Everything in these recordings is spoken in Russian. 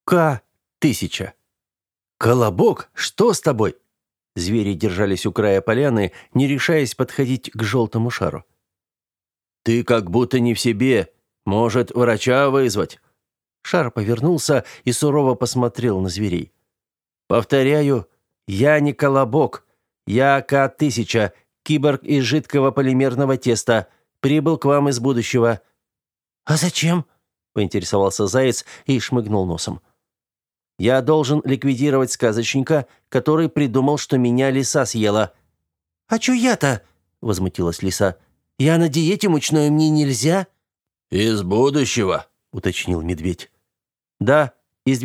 К-1000. «Колобок, что с тобой?» Звери держались у края поляны, не решаясь подходить к желтому шару. «Ты как будто не в себе. Может, врача вызвать?» Шар повернулся и сурово посмотрел на зверей. «Повторяю, я не колобок. Я К-1000, киборг из жидкого полимерного теста. Прибыл к вам из будущего». «А зачем?» — поинтересовался заяц и шмыгнул носом. «Я должен ликвидировать сказочника, который придумал, что меня лиса съела». «А чё я-то?» — возмутилась лиса. «Я на диете мучной, мне нельзя». «Из будущего», — уточнил медведь. «Да, из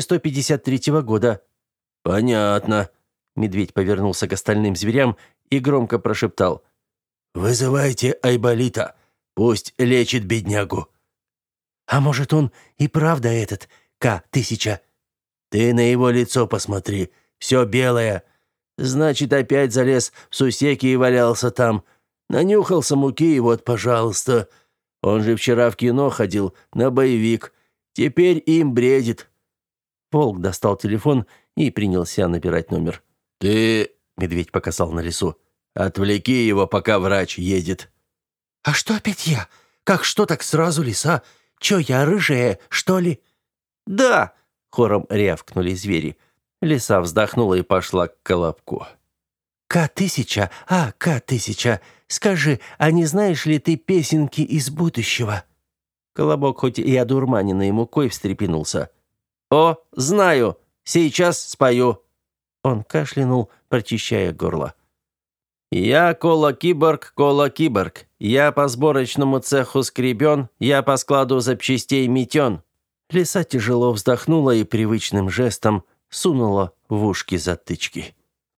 2153 года». «Понятно». Медведь повернулся к остальным зверям и громко прошептал. «Вызывайте Айболита. Пусть лечит беднягу». «А может, он и правда этот К-1000?» «Ты на его лицо посмотри. Все белое. Значит, опять залез в сусеки и валялся там. Нанюхался муки, и вот, пожалуйста. Он же вчера в кино ходил, на боевик. Теперь им бредит». Волк достал телефон и принялся набирать номер. «Ты...» — медведь показал на лису. «Отвлеки его, пока врач едет». «А что опять я? Как что так сразу лиса? Чё, я рыжая, что ли?» «Да!» — хором рявкнули звери. Лиса вздохнула и пошла к колобку. К-1000, К-1000, скажи, а не знаешь ли ты песенки из будущего?» Колобок хоть и одурманенный мукой встрепенулся. «О, знаю! Сейчас спою!» Он кашлянул, прочищая горло. «Я кола-киборг, кола-киборг. Я по сборочному цеху скребен, я по складу запчастей метен». Лиса тяжело вздохнула и привычным жестом сунула в ушки затычки.